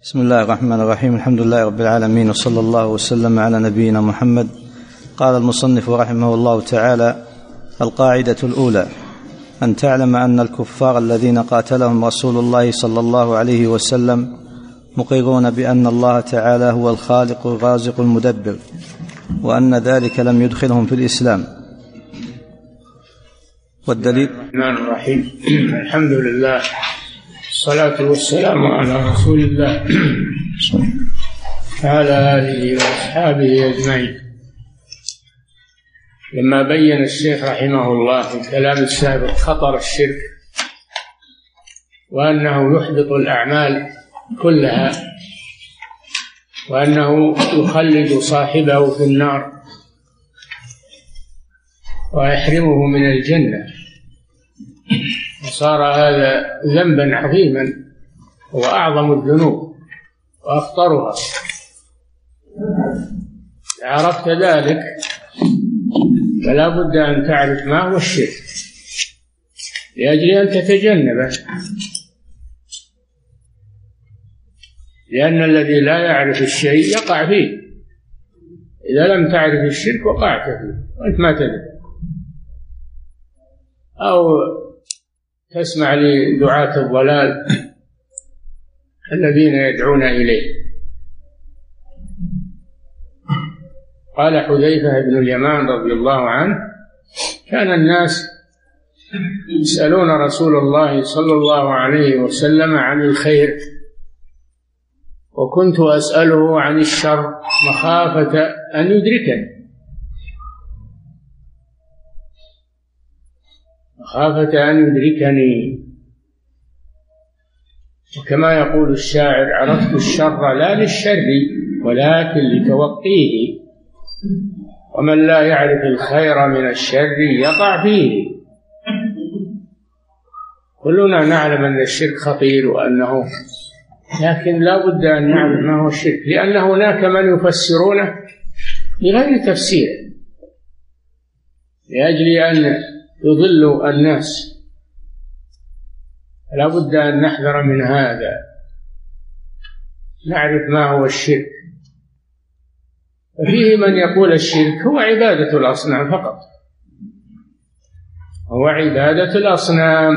بسم الله الرحمن الرحيم. الحمد لله رب العالمين، وصلى الله وسلم على نبينا محمد. قال المصنف رحمه الله تعالى: القاعدة الأولى: أن تعلم أن الكفار الذين قاتلهم رسول الله صلى الله عليه وسلم مقرون بأن الله تعالى هو الخالق الرازق المدبر، وأن ذلك لم يدخلهم في الإسلام. والدليل: الرحمن الرحيم. الحمد لله، الصلاة والسلام على رسول الله وعلى آله وأصحابه أجمعين. لما بين الشيخ رحمه الله في الكلام السابق خطر الشرك وأنه يحبط الأعمال كلها وأنه يخلد صاحبه في النار ويحرمه من الجنة، وصار هذا ذنبا عظيما وأعظم الذنوب وأخطرها. عرفت ذلك فلا بد أن تعرف ما هو الشرك لأجل أن تتجنبه، لأن الذي لا يعرف الشيء يقع فيه. إذا لم تعرف الشرك وقعت فيه وأنت ما تدري، أو تسمع لدعاة الضلال الذين يدعون إليه. قال حذيفة بن اليمان رضي الله عنه: كان الناس يسألون رسول الله صلى الله عليه وسلم عن الخير، وكنت أسأله عن الشر مخافة أن يدركني، مخافة أن يدركني. وكما يقول الشاعر: عرفت الشر لا للشر ولكن لتوقيه، ومن لا يعرف الخير من الشر يقع فيه. كلنا نعلم أن الشرك خطير وأنه، لكن لا بد أن نعرف ما هو الشرك، لأن هناك من يفسرونه بغير تفسير لأجل أن يضلوا الناس. لا بد أن نحذر من هذا، نعرف ما هو الشرك. فيه من يقول الشرك هو عبادة الأصنام فقط، هو عبادة الأصنام،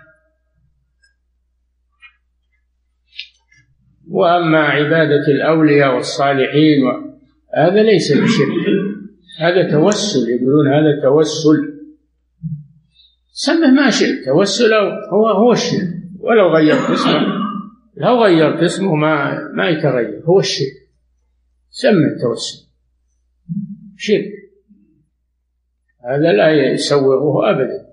وأما عبادة الأولياء والصالحين هذا ليس بشرك، هذا توسل، يقولون هذا توسل. سمه ما شئت، توسل هو الشرك، ولو غيرت اسمه، لو غيرت اسمه ما يتغير، هو الشرك. سمه التوسل شرك، هذا لا يسوغه أبدا.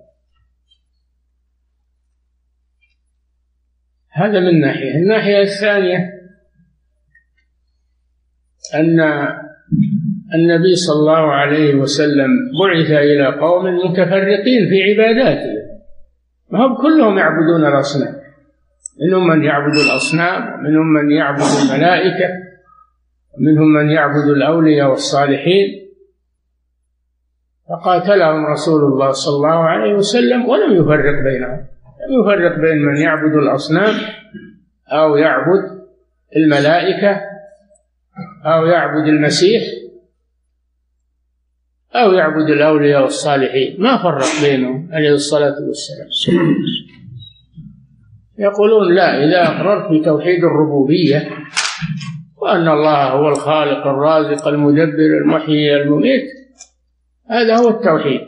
هذا من ناحية. الناحية الثانية أن النبي صلى الله عليه وسلم بعث إلى قوم متفرقين في عباداته، ما هم كلهم يعبدون الأصنام، منهم من يعبد الأصنام، ومنهم من يعبد الملائكة، ومنهم من يعبد الأولياء والصالحين. فقاتلهم رسول الله صلى الله عليه وسلم ولم يفرق بينهم، لم يفرق بين من يعبد الأصنام أو يعبد الملائكة أو يعبد المسيح أو يعبد الأولياء والصالحين، ما فرق بينهم عليه الصلاة والسلام. يقولون لا، إذا أقررت بتوحيد الربوبية وأن الله هو الخالق الرازق المدبر المحيي المميت، هذا هو التوحيد،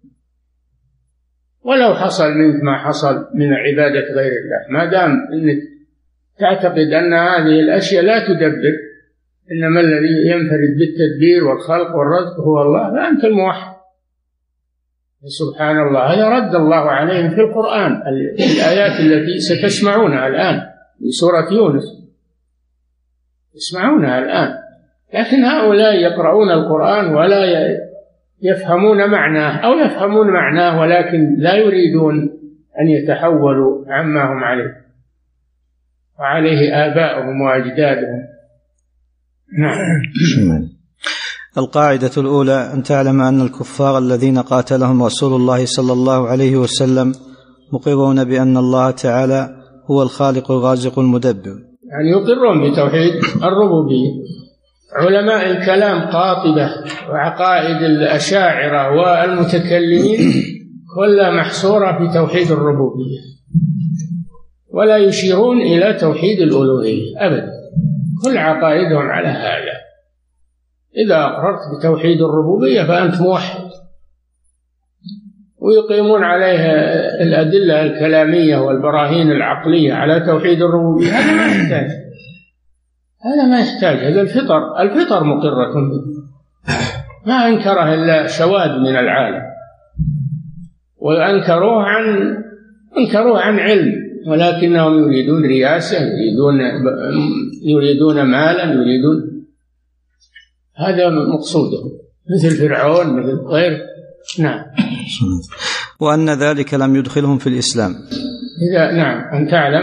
ولو حصل منك ما حصل من عبادة غير الله، ما دام أنك تعتقد أن هذه الأشياء لا تدبر، إنما الذي ينفرد بالتدبير والخلق والرزق هو الله، فأنت الموحد. سبحان الله، هذا رد الله عليهم في القرآن، الآيات التي ستسمعونها الآن في سورة يونس، تسمعونها الآن. لكن هؤلاء يقرؤون القرآن ولا يفهمون معناه، أو يفهمون معناه ولكن لا يريدون أن يتحولوا عما هم عليه وعليه آباؤهم وأجدادهم. نعم. القاعدة الأولى: أن تعلم أن الكفار الذين قاتلهم رسول الله صلى الله عليه وسلم مقرون بأن الله تعالى هو الخالق الرازق المدبر، يعني يقرون بتوحيد الربوبية. علماء الكلام قاطبة وعقائد الأشاعرة والمتكلمين كلها محصورة في توحيد الربوبية، ولا يشيرون إلى توحيد الألوهية أبدا، كل عقائدهم على هذا. إذا أقررت بتوحيد الربوبية فأنت موحد، ويقيمون عليها الأدلة الكلامية والبراهين العقلية على توحيد الربوبية. هذا ما يحتاج، هذا الفطر مقرة به، ما أنكره إلا شواذ من العالم، وأنكروه عن علم، ولكنهم يريدون رياسة، يريدون مالا، هذا مقصودهم، مثل فرعون، مثل غيره. نعم. وأن ذلك لم يدخلهم في الإسلام. نعم.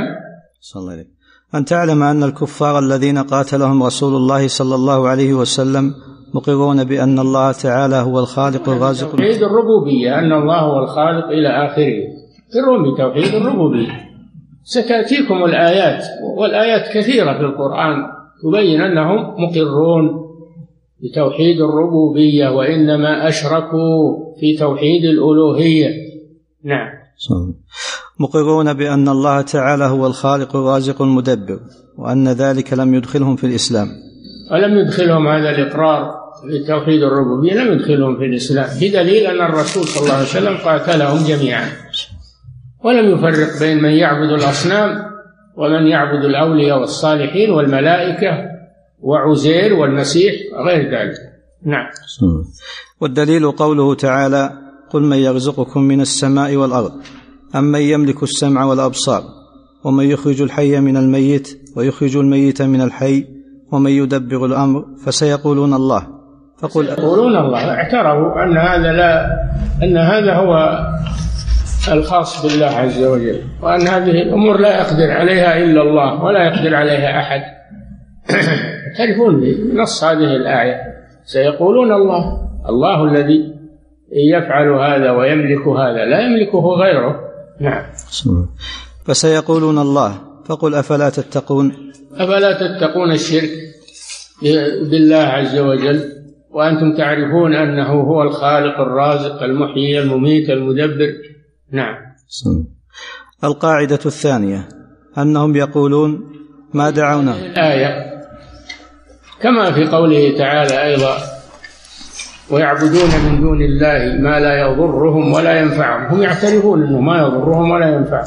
أن تعلم أن الكفار الذين قاتلهم رسول الله صلى الله عليه وسلم مقرون بأن الله تعالى هو الخالق الرازق. توحيد الربوبية، أن الله هو الخالق إلى آخره، يقرون بتوحيد الربوبية. ستأتيكم الآيات، والآيات كثيرة في القرآن تبين أنهم مقرون بتوحيد الربوبية، وإنما أشركوا في توحيد الألوهية. نعم. مقرون بأن الله تعالى هو الخالق الرازق المدبر، وأن ذلك لم يدخلهم في الإسلام. ولم يدخلهم هذا الإقرار بتوحيد الربوبية، لم يدخلهم في الإسلام، بدليل أن الرسول صلى الله عليه وسلم قاتلهم جميعا، ولم يفرق بين من يعبد الأصنام ومن يعبد الأولياء والصالحين والملائكة وعزير والمسيح غير ذلك. نعم. والدليل قوله تعالى: قل من يرزقكم من السماء والأرض أمن يملك السمع والأبصار ومن يخرج الحي من الميت ويخرج الميت من الحي ومن يدبر الأمر فسيقولون الله. فقل يقولون الله، اعترفوا أن هذا هو الخاص بالله عز وجل، وأن هذه الأمور لا يقدر عليها إلا الله ولا يقدر عليها أحد. تعرفون بنص هذه الآية سيقولون الله الذي يفعل هذا ويملك هذا، لا يملكه غيره. نعم. فسيقولون الله. فقل أفلا تتقون الشرك بالله عز وجل وأنتم تعرفون أنه هو الخالق الرازق المحيي المميت المدبر. نعم. القاعدة الثانية أنهم يقولون ما دعونا. الآية كما في قوله تعالى أيضا: ويعبدون من دون الله ما لا يضرهم ولا ينفعهم. هم يعترفون أنه ما يضرهم ولا ينفعهم،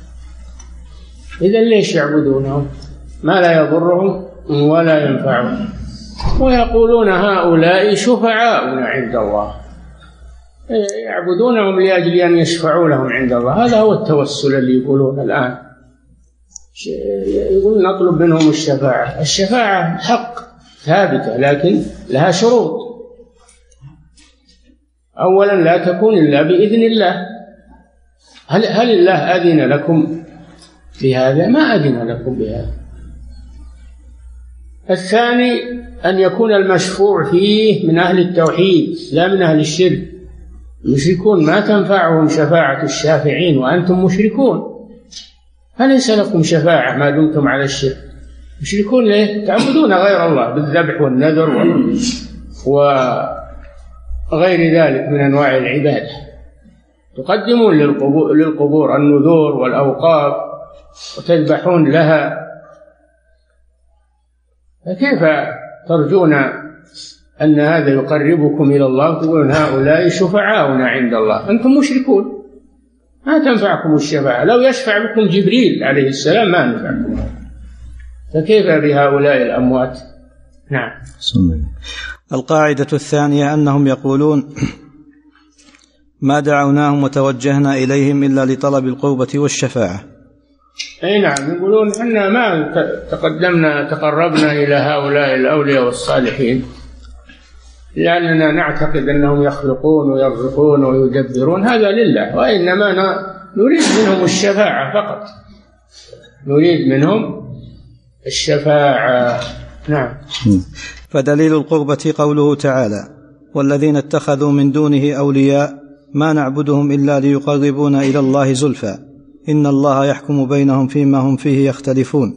إذن ليش يعبدونهم ما لا يضرهم ولا ينفعهم؟ ويقولون هؤلاء شفعاؤنا عند الله، يعبدونهم لأجل أن يشفعوا لهم عند الله. هذا هو التوسل اللي يقولون الآن، يقول نطلب منهم الشفاعة. الشفاعة حق ثابتة لكن لها شروط. أولا لا تكون إلا بإذن الله. هل الله أذن لكم بهذا؟ ما أذن لكم بهذا. الثاني أن يكون المشفوع فيه من أهل التوحيد لا من أهل الشرك. المشركون ما تنفعهم شفاعة الشافعين وأنتم مشركون، فليس لكم شفاعة ما دمتم على الشرك. مشركون ليه؟ تعبدون غير الله بالذبح والنذر وغير ذلك من أنواع العبادة. تقدمون للقبور النذور والأوقاف وتذبحون لها، فكيف ترجون أن هذا يقربكم إلى الله؟ تقولون هؤلاء شفعاؤنا عند الله. أنتم مشركون، ما تنفعكم الشفاعة. لو يشفع بكم جبريل عليه السلام ما نفعكم، فكيف بهؤلاء الأموات؟ نعم. القاعدة الثانية أنهم يقولون ما دعوناهم وتوجهنا إليهم إلا لطلب القربة والشفاعة. أي نعم، يقولون إحنا ما تقربنا إلى هؤلاء الأولياء والصالحين لأننا نعتقد أنهم يخلقون ويرزقون ويدبرون، هذا لله، وإنما نريد منهم الشفاعة فقط، نريد منهم الشفاعة. نعم. فدليل القربة قوله تعالى: والذين اتخذوا من دونه أولياء ما نعبدهم إلا ليقربونا إلى الله زلفى إن الله يحكم بينهم فيما هم فيه يختلفون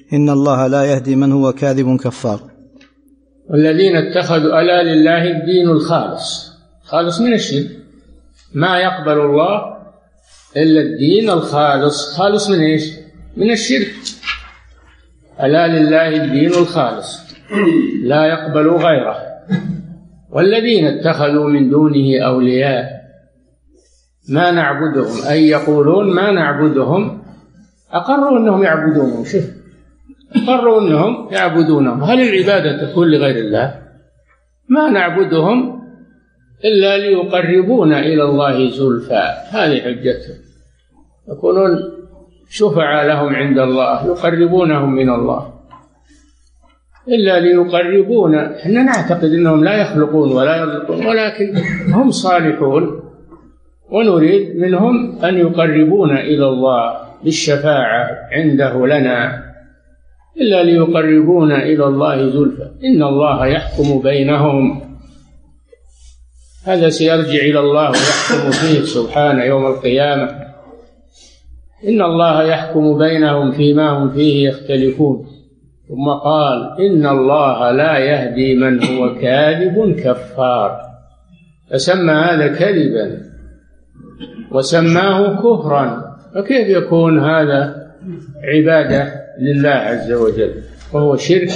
إن الله لا يهدي من هو كاذب كفار. والذين اتخذوا ألا لله الدين الخالص، خالص من الشرك، ما يقبل الله إلا الدين الخالص. خالص من إيش؟ من الشرك. ألا لله الدين الخالص لا يقبل غيره. والذين اتخذوا من دونه أولياء ما نعبدهم، أي يقولون ما نعبدهم، أقروا أنهم يعبدونهم. شوف، أقروا أنهم يعبدونهم. هل العبادة تكون لغير الله؟ ما نعبدهم إلا ليقربونا إلى الله زلفى، هذه حجتهم، يكونون شفعاء لهم عند الله، يقربونهم من الله، إلا ليقربونا. إحنا نعتقد أنهم لا يخلقون ولا يرزقون، ولكن هم صالحون، ونريد منهم أن يقربونا إلى الله بالشفاعة عنده لنا، إلا ليقربونا إلى الله زلفى. إن الله يحكم بينهم، هذا سيرجع إلى الله ويحكم فيه سبحانه يوم القيامة. إن الله يحكم بينهم فيما هم فيه يختلفون. ثم قال إن الله لا يهدي من هو كاذب كفار، فسمى هذا كذبا وسماه كفرا، فكيف يكون هذا عبادة لله عز وجل وهو شرك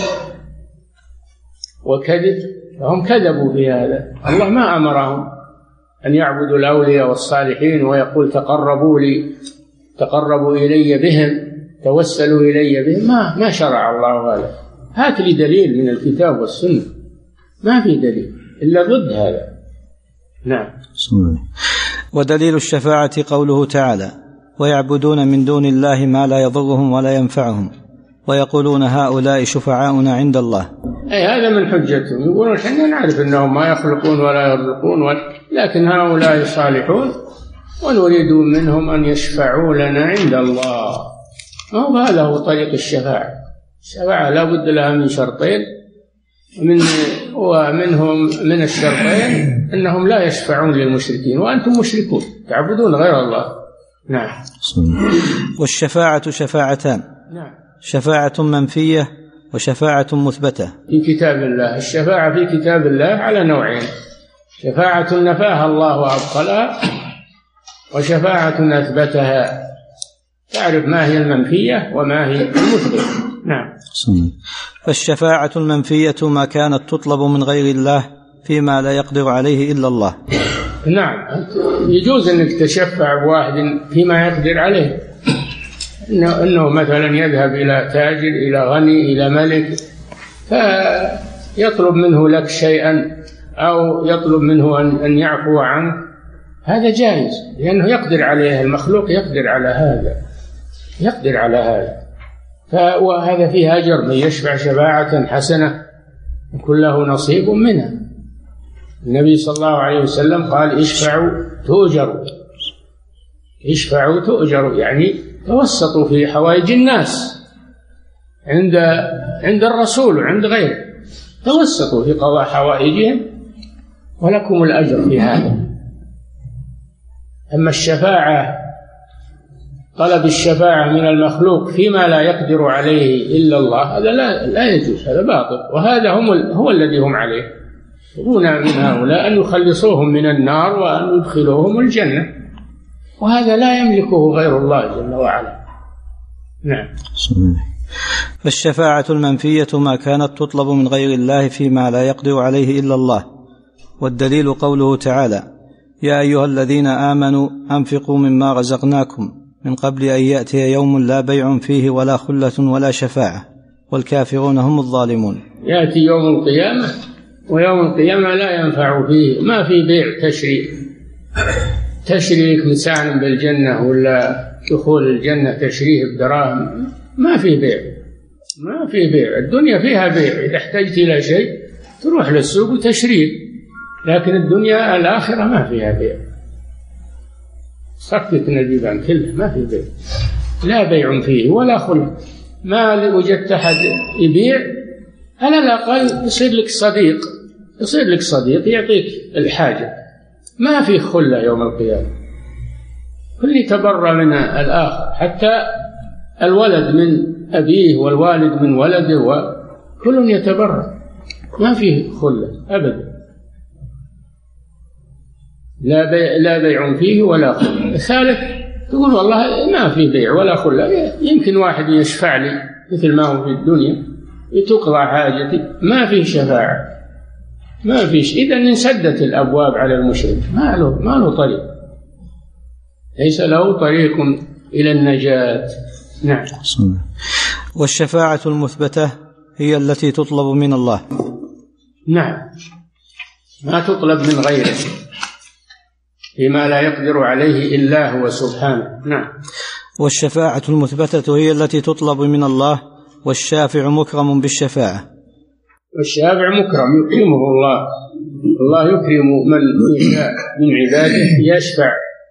وكذب؟ فهم كذبوا في هذا. الله ما أمرهم أن يعبدوا الأولياء والصالحين ويقول تقربوا إلي بهم، توسلوا إلي بهم. ما شرع الله هذا. هات لي دليل من الكتاب والسنة، ما في دليل إلا ضد هذا. نعم. ودليل الشفاعة قوله تعالى ويعبدون من دون الله ما لا يضرهم ولا ينفعهم ويقولون هؤلاء شفعاؤنا عند الله. أي هذا من حجتهم، يقولون احنا نعرف أنهم ما يخلقون ولا يرزقون، لكن هؤلاء صالحون ونريد منهم أن يشفعوا لنا عند الله. هذا هو طريق الشفاعة. الشفاعة لا بد لها من شرطين، ومنهم من الشرطين أنهم لا يشفعون للمشركين، وأنتم مشركون تعبدون غير الله. نعم. والشفاعة شفاعتان. نعم. شفاعة منفية وشفاعة مثبتة في كتاب الله. الشفاعة في كتاب الله على نوعين: شفاعة نفاها الله وأبطلها، وشفاعة أثبتها. تعرف ما هي المنفية وما هي المثبتة. نعم. فالشفاعة المنفية ما كانت تطلب من غير الله فيما لا يقدر عليه إلا الله. نعم، يجوز أنك تشفع بواحد فيما يقدر عليه، إنه مثلا يذهب إلى تاجر، إلى غني، إلى ملك، فيطلب منه لك شيئا أو يطلب منه أن يعفو عنه، هذا جائز لأنه يقدر عليه، المخلوق يقدر على هذا، يقدر على هذا. وهذا فيه أجر، من يشفع شفاعة حسنة يكون له نصيب منها. النبي صلى الله عليه وسلم قال اشفعوا تؤجروا، اشفعوا تؤجروا، يعني توسطوا في حوائج الناس عند الرسول وعند غيره، توسطوا في قضاء حوائجهم ولكم الأجر في هذا. أما الشفاعة، طلب الشفاعة من المخلوق فيما لا يقدر عليه إلا الله، هذا لا يجوز، هذا باطل، وهذا هو الذي هم عليه. يطلبون من هؤلاء أن يخلصوهم من النار وأن يدخلوهم الجنة، وهذا لا يملكه غير الله جل وعلا. نعم. فالشفاعة المنفية ما كانت تطلب من غير الله فيما لا يقدر عليه إلا الله. والدليل قوله تعالى يا أيها الذين آمنوا أنفقوا مما رزقناكم من قبل أن يأتي يوم لا بيع فيه ولا خلة ولا شفاعة والكافرون هم الظالمون. يأتي يوم القيامة، ويوم القيامة لا ينفع فيه، ما في بيع تشري لك مساعن بالجنة ولا دخول الجنة تشريه بدراهم، ما في بيع، ما في بيع. الدنيا فيها بيع، إذا احتجت إلى شيء تروح للسوق وتشريه، لكن الدنيا الآخرة ما فيها بيع. صكتنا الجبال كلها ما في بيع، لا بيع فيه ولا خلة. ما وجدت أحد يبيع، على الأقل يصير لك صديق يعطيك الحاجة، ما في خلة يوم القيامة، كل يتبرى من الآخر. حتى الولد من أبيه والوالد من ولده، وكل يتبرأ، ما فيه خلة أبدا، لا بيع فيه ولا خلة. الثالث تقول والله ما في بيع ولا خلة، يمكن واحد يشفع لي مثل ما هو في الدنيا لتقضى حاجتي، ما فيه شفاعة، ما فيش. إذا انسدت الأبواب على المشرك، ما له طريق، ليس له طريق إلى النجاة. نعم. والشفاعة المثبتة هي التي تطلب من الله. نعم، ما تطلب من غيره فيما لا يقدر عليه إلا هو سبحانه. نعم. والشفاعة المثبتة هي التي تطلب من الله، والشافع مكرم بالشفاعة. والشافع مكرم يكرمه الله، الله يكرم من يشاء من عباده، يشفع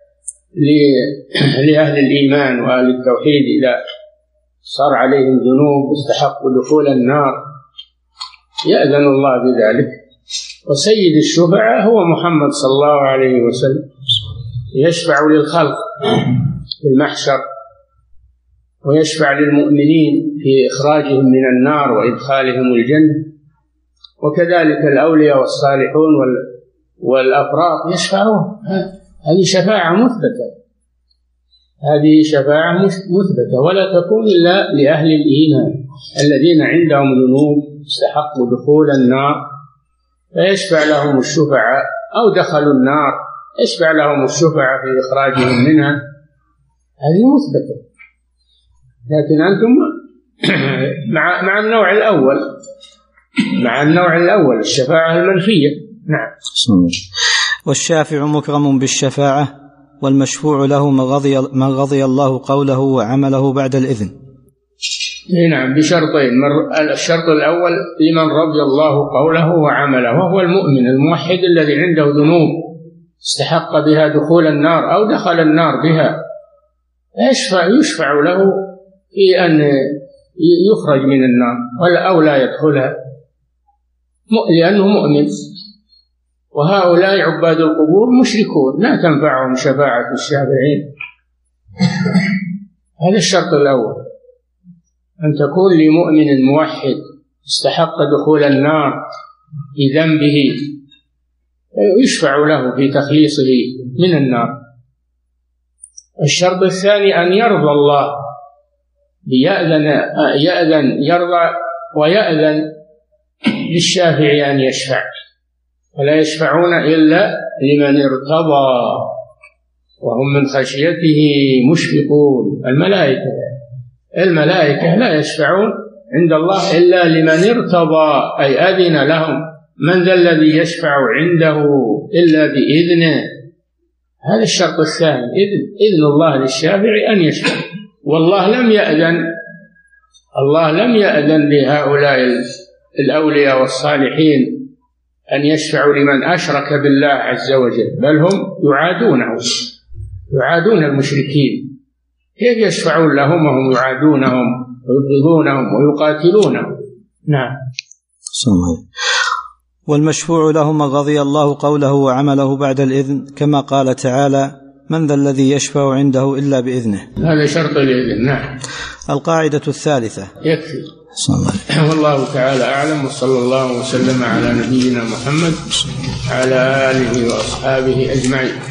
لأهل الإيمان وأهل التوحيد إذا صار عليهم ذنوب واستحقوا دخول النار، يأذن الله بذلك. وسيد الشفعاء هو محمد صلى الله عليه وسلم، يشفع للخلق في المحشر، ويشفع للمؤمنين في إخراجهم من النار وإدخالهم الجنة، وكذلك الأولياء والصالحون والأبرار يشفعون. هذه شفاعة مثبتة، هذه شفاعة مثبتة، ولا تكون إلا لأهل الإيمان الذين عندهم ذنوب استحقوا دخول النار، فيشفع لهم الشفعاء، أو دخلوا النار يشفع لهم الشفعاء في إخراجهم منها، هذه مثبتة. لكن أنتم مع النوع الأول، مع النوع الأول الشفاعة المنفية. نعم. والشافع مكرم بالشفاعة، والمشفوع له من رضي الله قوله وعمله بعد الإذن. نعم، بشرطين. الشرط الأول لمن رضي الله قوله وعمله، وهو المؤمن الموحد الذي عنده ذنوب استحق بها دخول النار أو دخل النار بها، يشفع له في أن يخرج من النار أو لا يدخلها، لأنه مؤمن. وهؤلاء عباد القبور مشركون، لا تنفعهم شفاعة الشافعين. هذا الشرط الأول، أن تكون لمؤمن موحد استحق دخول النار بذنبه يشفع له في تخليصه من النار. الشرط الثاني أن يرضى الله، يرضى ويأذن للشافع أن يشفع، ولا يشفعون إلا لمن ارتضى وهم من خشيته مشفقون. الملائكة لا يشفعون عند الله إلا لمن ارتضى، أي أذن لهم. من ذا الذي يشفع عنده إلا بإذنه؟ هذا الشرط الثاني، إذن الله للشافع أن يشفع. والله لم يأذن لهؤلاء الأولياء والصالحين أن يشفعوا لمن أشرك بالله عز وجل، بل هم يعادون المشركين. كيف يشفعون لهم وهم يعادونهم ويبغضونهم ويقاتلونهم؟ نعم. والمشفوع له من رضي الله قوله وعمله بعد الإذن، كما قال تعالى: من ذا الذي يشفع عنده إلا بإذنه. هذا شرط الإذن. نعم. القاعدة الثالثة. يكفي. والله تعالى أعلم، وصلى الله وسلم على نبينا محمد على آله وأصحابه أجمعين.